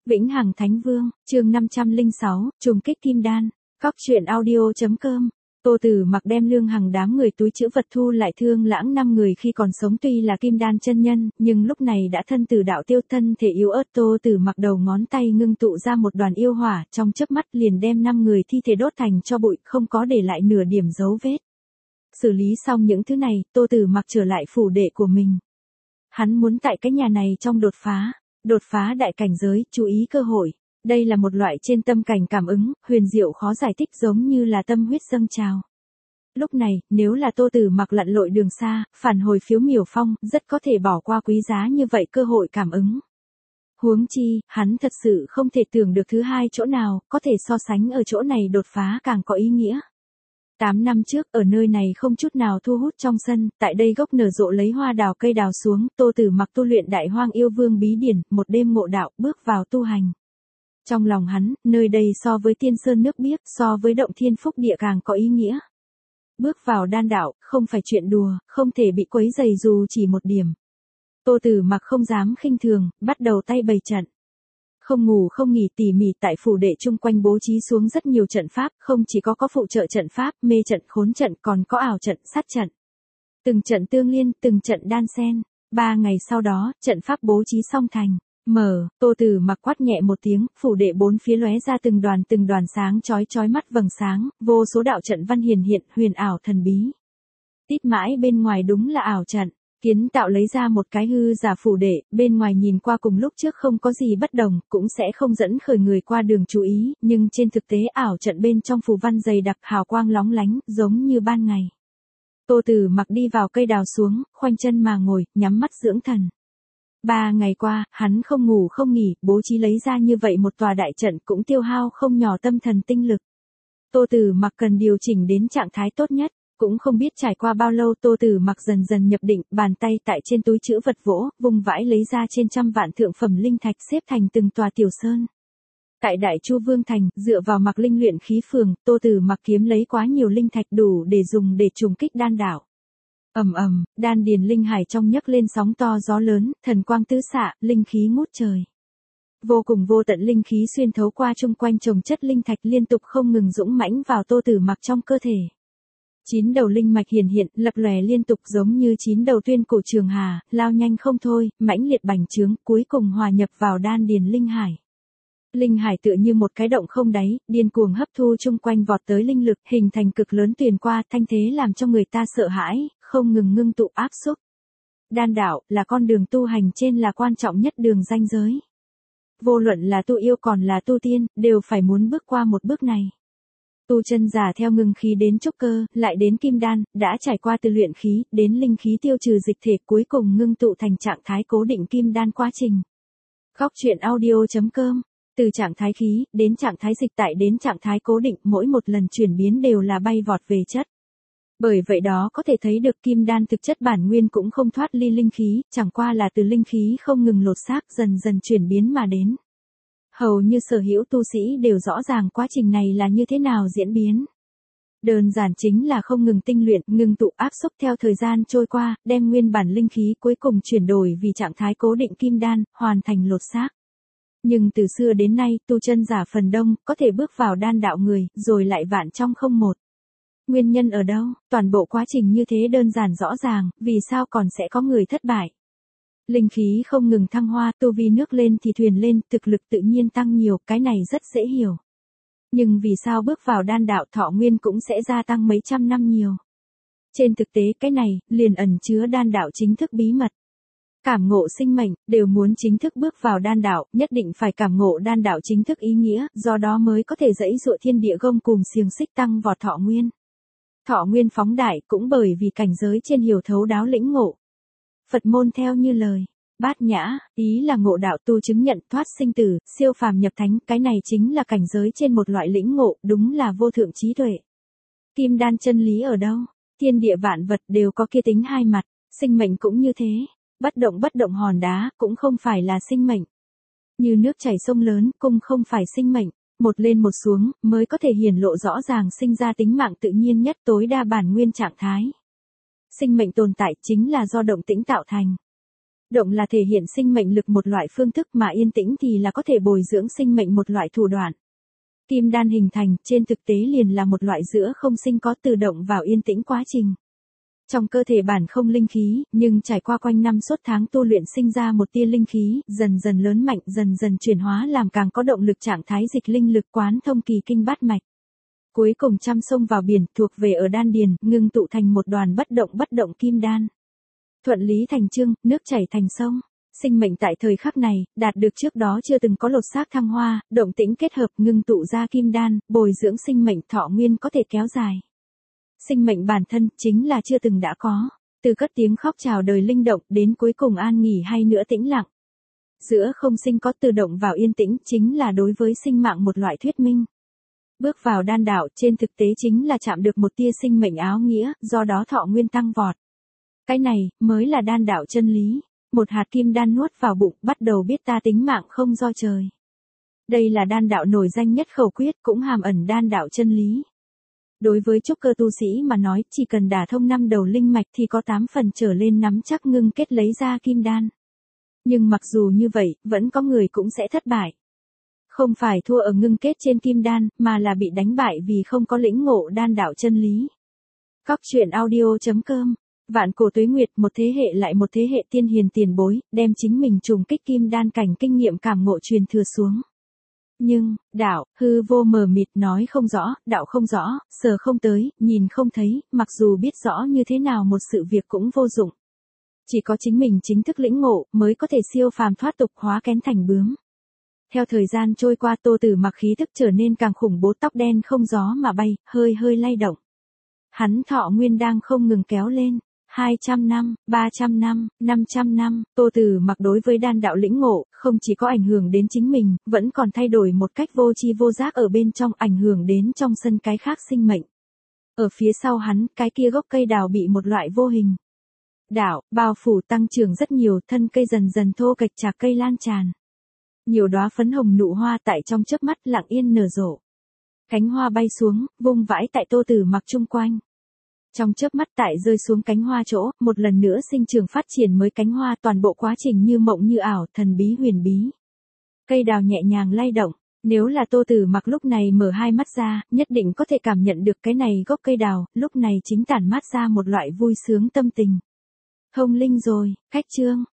Vĩnh Hằng Thánh Vương, chương 506, trùng kích kim đan. Góc truyện audio.com. Tô Tử Mặc đem Lương Hằng đám người túi trữ vật thu lại Thương Lãng 5 người khi còn sống tuy là kim đan chân nhân, nhưng lúc này đã thân tử đạo tiêu, thân thể yếu ớt. Tô Tử Mặc đầu ngón tay ngưng tụ ra một đoàn yêu hỏa, trong chớp mắt liền đem 5 người thi thể đốt thành tro bụi, không có để lại nửa điểm dấu vết. Xử lý xong những thứ này, Tô Tử Mặc trở lại phủ đệ của mình. Hắn muốn tại cái nhà này trong đột phá đại cảnh giới, chú ý cơ hội. Đây là một loại trên tâm cảnh cảm ứng, huyền diệu khó giải thích, giống như là tâm huyết dâng trào. Lúc này, nếu là Tô Tử Mặc lặn lội đường xa, phản hồi Phiếu Miểu Phong, rất có thể bỏ qua quý giá như vậy cơ hội cảm ứng. Huống chi, hắn thật sự không thể tưởng được thứ hai chỗ nào, có thể so sánh ở chỗ này đột phá càng có ý nghĩa. 8 năm trước, ở nơi này không chút nào thu hút trong sân, tại đây gốc nở rộ lấy hoa đào cây đào xuống, Tô Tử Mặc tu luyện Đại Hoang Yêu Vương bí điển, một đêm ngộ đạo, bước vào tu hành. Trong lòng hắn, nơi đây so với Tiên Sơn nước biếc, so với động thiên phúc địa càng có ý nghĩa. Bước vào đan đạo, không phải chuyện đùa, không thể bị quấy rầy dù chỉ một điểm. Tô Tử Mặc không dám khinh thường, bắt đầu tay bày trận. Không ngủ không nghỉ tỉ mỉ tại phủ đệ chung quanh bố trí xuống rất nhiều trận pháp, không chỉ có phụ trợ trận pháp, mê trận, khốn trận, còn có ảo trận, sát trận. Từng trận tương liên, từng trận đan xen. 3 ngày sau đó, trận pháp bố trí xong thành. Tô Tử Mặc quát nhẹ một tiếng, phủ đệ bốn phía lóe ra từng đoàn sáng chói mắt vầng sáng, vô số đạo trận văn hiển hiện, huyền ảo thần bí. Tít mãi bên ngoài đúng là ảo trận. Kiến tạo lấy ra một cái hư giả phủ đệ, bên ngoài nhìn qua cùng lúc trước không có gì bất đồng, cũng sẽ không dẫn khởi người qua đường chú ý, nhưng trên thực tế ảo trận bên trong phù văn dày đặc, hào quang lóng lánh, giống như ban ngày. Tô Tử Mặc đi vào cây đào xuống, khoanh chân mà ngồi, nhắm mắt dưỡng thần. 3 ngày qua, hắn không ngủ không nghỉ, bố trí lấy ra như vậy một tòa đại trận cũng tiêu hao không nhỏ tâm thần tinh lực. Tô Tử Mặc cần điều chỉnh đến trạng thái tốt nhất. Cũng không biết trải qua bao lâu, Tô Tử Mặc dần dần nhập định, bàn tay tại trên túi trữ vật vỗ, vùng vãi lấy ra trên trăm vạn thượng phẩm linh thạch xếp thành từng tòa tiểu sơn. Tại Đại Chu Vương Thành, dựa vào Mặc Linh luyện khí phường, Tô Tử Mặc kiếm lấy quá nhiều linh thạch đủ để dùng để trùng kích đan đạo. Đan điền linh hải trong nhấc lên sóng to gió lớn, thần quang tứ xạ, linh khí ngút trời. Vô cùng vô tận linh khí xuyên thấu qua chung quanh chồng chất linh thạch liên tục không ngừng dũng mãnh vào Tô Tử Mặc trong cơ thể. 9 đầu linh mạch hiển hiện, lập lòe liên tục giống như 9 đầu tuyên cổ trường hà, lao nhanh không thôi, mãnh liệt bành trướng, cuối cùng hòa nhập vào đan điền linh hải. Linh hải tựa như một cái động không đáy, điên cuồng hấp thu chung quanh vọt tới linh lực, hình thành cực lớn tuyền qua, thanh thế làm cho người ta sợ hãi, không ngừng ngưng tụ áp xúc. Đan đạo là con đường tu hành trên là quan trọng nhất đường ranh giới. Vô luận là tu yêu còn là tu tiên, đều phải muốn bước qua một bước này. Tu chân giả theo ngưng khí đến trúc cơ, lại đến kim đan, đã trải qua từ luyện khí, đến linh khí tiêu trừ dịch thể, cuối cùng ngưng tụ thành trạng thái cố định kim đan quá trình. Góc truyện audio.com. Từ trạng thái khí, đến trạng thái dịch tại đến trạng thái cố định, mỗi một lần chuyển biến đều là bay vọt về chất. Bởi vậy đó có thể thấy được kim đan thực chất bản nguyên cũng không thoát ly linh khí, chẳng qua là từ linh khí không ngừng lột xác dần dần chuyển biến mà đến. Hầu như sở hữu tu sĩ đều rõ ràng quá trình này là như thế nào diễn biến. Đơn giản chính là không ngừng tinh luyện, ngừng tụ áp xúc theo thời gian trôi qua, đem nguyên bản linh khí cuối cùng chuyển đổi vì trạng thái cố định kim đan, hoàn thành lột xác. Nhưng từ xưa đến nay, tu chân giả phần đông, có thể bước vào đan đạo người, rồi lại vạn trong không một. Nguyên nhân ở đâu? Toàn bộ quá trình như thế đơn giản rõ ràng, vì sao còn sẽ có người thất bại? Linh khí không ngừng thăng hoa, tu vi nước lên thì thuyền lên, thực lực tự nhiên tăng nhiều, cái này rất dễ hiểu. Nhưng vì sao bước vào đan đạo thọ nguyên cũng sẽ gia tăng mấy trăm năm nhiều? Trên thực tế cái này, liền ẩn chứa đan đạo chính thức bí mật. Cảm ngộ sinh mệnh, đều muốn chính thức bước vào đan đạo, nhất định phải cảm ngộ đan đạo chính thức ý nghĩa, do đó mới có thể dẫy dụa thiên địa gông cùm xiềng xích tăng vọt thọ nguyên. Thọ nguyên phóng đại cũng bởi vì cảnh giới trên hiểu thấu đáo lĩnh ngộ. Phật môn theo như lời Bát Nhã, ý là ngộ đạo tu chứng nhận thoát sinh tử, siêu phàm nhập thánh, cái này chính là cảnh giới trên một loại lĩnh ngộ, đúng là vô thượng trí tuệ. Kim đan chân lý ở đâu? Thiên địa vạn vật đều có kia tính hai mặt, sinh mệnh cũng như thế. Bất động hòn đá cũng không phải là sinh mệnh. Như nước chảy sông lớn, cũng không phải sinh mệnh, một lên một xuống mới có thể hiển lộ rõ ràng sinh ra tính mạng tự nhiên nhất tối đa bản nguyên trạng thái. Sinh mệnh tồn tại chính là do động tĩnh tạo thành. Động là thể hiện sinh mệnh lực một loại phương thức mà yên tĩnh thì là có thể bồi dưỡng sinh mệnh một loại thủ đoạn. Kim đan hình thành trên thực tế liền là một loại giữa không sinh có từ động vào yên tĩnh quá trình. Trong cơ thể bản không linh khí, nhưng trải qua quanh năm suốt tháng tu luyện sinh ra một tia linh khí, dần dần lớn mạnh, dần dần chuyển hóa làm càng có động lực trạng thái dịch linh lực quán thông kỳ kinh bát mạch. Cuối cùng trăm sông vào biển, thuộc về ở đan điền, ngưng tụ thành một đoàn bất động kim đan. Thuận lý thành chương, nước chảy thành sông. Sinh mệnh tại thời khắc này, đạt được trước đó chưa từng có lột xác thăng hoa, động tĩnh kết hợp ngưng tụ ra kim đan, bồi dưỡng sinh mệnh thọ nguyên có thể kéo dài. Sinh mệnh bản thân chính là chưa từng đã có, từ cất tiếng khóc chào đời linh động đến cuối cùng an nghỉ hay nữa tĩnh lặng. Giữa không sinh có từ động vào yên tĩnh chính là đối với sinh mạng một loại thuyết minh. Bước vào đan đạo trên thực tế chính là chạm được một tia sinh mệnh áo nghĩa, do đó thọ nguyên tăng vọt. Cái này mới là đan đạo chân lý. Một hạt kim đan nuốt vào bụng bắt đầu biết ta tính mạng không do trời. Đây là đan đạo nổi danh nhất khẩu quyết cũng hàm ẩn đan đạo chân lý. Đối với trúc cơ tu sĩ mà nói chỉ cần đả thông 5 đầu linh mạch thì có 8 phần trở lên nắm chắc ngưng kết lấy ra kim đan. Nhưng mặc dù như vậy, vẫn có người cũng sẽ thất bại. Không phải thua ở ngưng kết trên kim đan, mà là bị đánh bại vì không có lĩnh ngộ đan đạo chân lý. Cóc truyện audio.com. Vạn cổ tuế nguyệt, một thế hệ lại một thế hệ tiên hiền tiền bối, đem chính mình trùng kích kim đan cảnh kinh nghiệm cảm ngộ truyền thừa xuống. Nhưng, đạo, hư vô mờ mịt nói không rõ, đạo không rõ, sờ không tới, nhìn không thấy, mặc dù biết rõ như thế nào một sự việc cũng vô dụng. Chỉ có chính mình chính thức lĩnh ngộ, mới có thể siêu phàm thoát tục hóa kén thành bướm. Theo thời gian trôi qua Tô Tử Mặc khí thức trở nên càng khủng bố, tóc đen không gió mà bay, hơi hơi lay động. Hắn thọ nguyên đang không ngừng kéo lên. 200 năm, 300 năm, 500 năm, Tô Tử Mặc đối với đan đạo lĩnh ngộ, không chỉ có ảnh hưởng đến chính mình, vẫn còn thay đổi một cách vô tri vô giác ở bên trong, ảnh hưởng đến trong sân cái khác sinh mệnh. Ở phía sau hắn, cái kia gốc cây đào bị một loại vô hình đạo bao phủ tăng trưởng rất nhiều, thân cây dần dần thô kệch, chạc cây lan tràn. Nhiều đóa phấn hồng nụ hoa tại trong chớp mắt lặng yên nở rộ. Cánh hoa bay xuống, vung vãi tại Tô Tử Mặc chung quanh. Trong chớp mắt tại rơi xuống cánh hoa chỗ, một lần nữa sinh trưởng phát triển mới cánh hoa, toàn bộ quá trình như mộng như ảo, thần bí huyền bí. Cây đào nhẹ nhàng lay động, nếu là Tô Tử Mặc lúc này mở hai mắt ra, nhất định có thể cảm nhận được cái này gốc cây đào, lúc này chính tản mát ra một loại vui sướng tâm tình. Thông linh rồi, khách chương.